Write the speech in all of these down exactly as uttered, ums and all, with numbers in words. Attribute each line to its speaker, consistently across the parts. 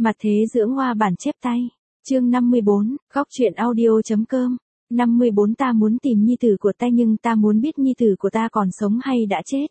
Speaker 1: Mặt thế dưỡng hoa bản chép tay. Chương năm mươi bốn, góc truyện audio.com. năm mươi bốn Ta muốn tìm nhi tử của ta nhưng ta muốn biết nhi tử của ta còn sống hay đã chết.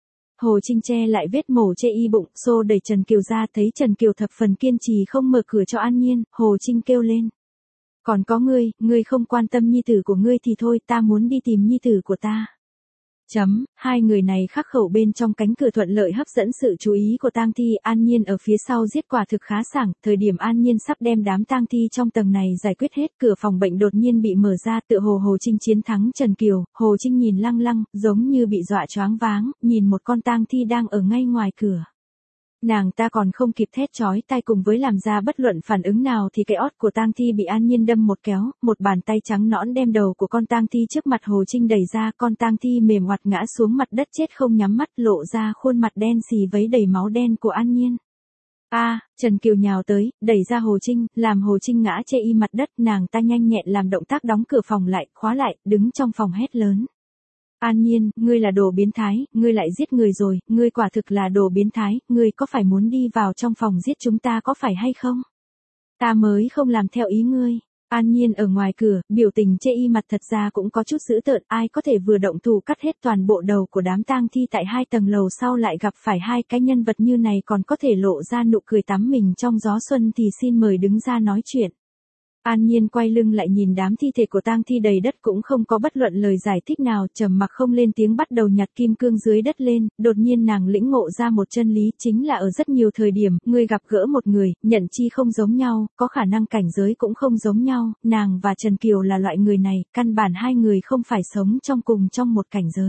Speaker 1: Hồ Trinh che lại vết mổ chê y bụng, xô đẩy Trần Kiều ra, thấy Trần Kiều thập phần kiên trì không mở cửa cho An Nhiên, Hồ Trinh kêu lên. Còn có ngươi, ngươi không quan tâm nhi tử của ngươi thì thôi, ta muốn đi tìm nhi tử của ta. Chấm, hai người này khắc khẩu bên trong cánh cửa thuận lợi hấp dẫn sự chú ý của tang thi. An Nhiên ở phía sau giết quả thực khá sảng, thời điểm An Nhiên sắp đem đám tang thi trong tầng này giải quyết hết, cửa phòng bệnh đột nhiên bị mở ra, tựa hồ Hồ Trinh chiến thắng Trần Kiều. Hồ Trinh nhìn lăng lăng, giống như bị dọa choáng váng, nhìn một con tang thi đang ở ngay ngoài cửa. Nàng ta còn không kịp thét chói tai cùng với làm ra bất luận phản ứng nào thì cái ót của tang thi bị An Nhiên đâm một kéo, một bàn tay trắng nõn đem đầu của con tang thi trước mặt Hồ Trinh đẩy ra, con tang thi mềm oặt ngã xuống mặt đất chết không nhắm mắt, lộ ra khuôn mặt đen xì vấy đầy máu đen của An Nhiên. A, à, Trần Kiều nhào tới, đẩy ra Hồ Trinh, làm Hồ Trinh ngã chê y mặt đất, nàng ta nhanh nhẹn làm động tác đóng cửa phòng lại, khóa lại, đứng trong phòng hét lớn. An Nhiên, ngươi là đồ biến thái, ngươi lại giết người rồi, ngươi quả thực là đồ biến thái, ngươi có phải muốn đi vào trong phòng giết chúng ta có phải hay không? Ta mới không làm theo ý ngươi. An Nhiên ở ngoài cửa, biểu tình chê y mặt thật ra cũng có chút dữ tợn, ai có thể vừa động thủ cắt hết toàn bộ đầu của đám tang thi tại hai tầng lầu sau lại gặp phải hai cái nhân vật như này còn có thể lộ ra nụ cười tắm mình trong gió xuân thì xin mời đứng ra nói chuyện. An Nhiên quay lưng lại nhìn đám thi thể của tang thi đầy đất cũng không có bất luận lời giải thích nào, trầm mặc không lên tiếng bắt đầu nhặt kim cương dưới đất lên, đột nhiên nàng lĩnh ngộ ra một chân lý, chính là ở rất nhiều thời điểm, người gặp gỡ một người, nhận chi không giống nhau, có khả năng cảnh giới cũng không giống nhau, nàng và Trần Kiều là loại người này, căn bản hai người không phải sống trong cùng trong một cảnh giới.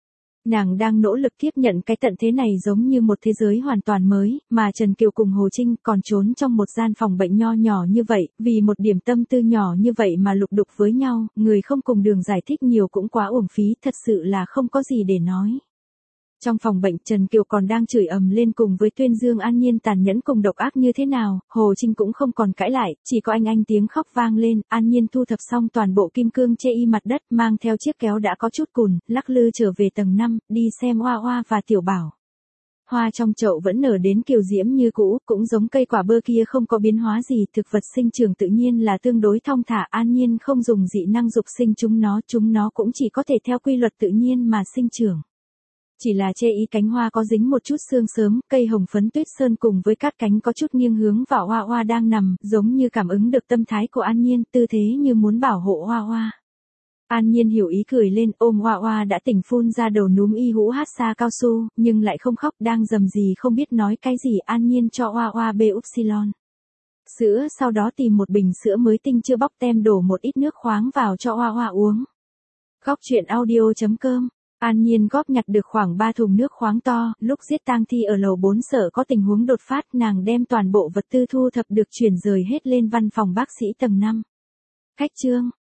Speaker 1: Nàng đang nỗ lực tiếp nhận cái tận thế này giống như một thế giới hoàn toàn mới, mà Trần Kiều cùng Hồ Trinh còn trốn trong một gian phòng bệnh nho nhỏ như vậy, vì một điểm tâm tư nhỏ như vậy mà lục đục với nhau, người không cùng đường giải thích nhiều cũng quá uổng phí, thật sự là không có gì để nói. Trong phòng bệnh Trần Kiều còn đang chửi ầm lên cùng với tuyên dương An Nhiên tàn nhẫn cùng độc ác như thế nào, Hồ Trinh cũng không còn cãi lại, chỉ có anh anh tiếng khóc vang lên. An Nhiên thu thập xong toàn bộ kim cương chê y mặt đất, mang theo chiếc kéo đã có chút cùn, lắc lư trở về tầng năm, đi xem Hoa Hoa và Tiểu Bảo. Hoa trong chậu vẫn nở đến kiều diễm như cũ, cũng giống cây quả bơ kia không có biến hóa gì, thực vật sinh trưởng tự nhiên là tương đối thong thả. An Nhiên không dùng dị năng dục sinh chúng nó, chúng nó cũng chỉ có thể theo quy luật tự nhiên mà sinh trưởng. Chỉ là chê y cánh hoa có dính một chút sương sớm, cây hồng phấn tuyết sơn cùng với cát cánh có chút nghiêng hướng vào Hoa Hoa đang nằm, giống như cảm ứng được tâm thái của An Nhiên, tư thế như muốn bảo hộ Hoa Hoa. An Nhiên hiểu ý cười lên, ôm Hoa Hoa đã tỉnh phun ra đầu núm y hũ hát xa cao su, nhưng lại không khóc, đang rầm gì không biết nói cái gì. An Nhiên cho Hoa Hoa bê upsilon sữa, sau đó tìm một bình sữa mới tinh chưa bóc tem đổ một ít nước khoáng vào cho Hoa Hoa uống. Góc truyện audio.com. An Nhiên góp nhặt được khoảng ba thùng nước khoáng to, lúc giết tang thi ở lầu bốn sợ có tình huống đột phát, nàng đem toàn bộ vật tư thu thập được chuyển rời hết lên văn phòng bác sĩ tầng năm. Khách trương,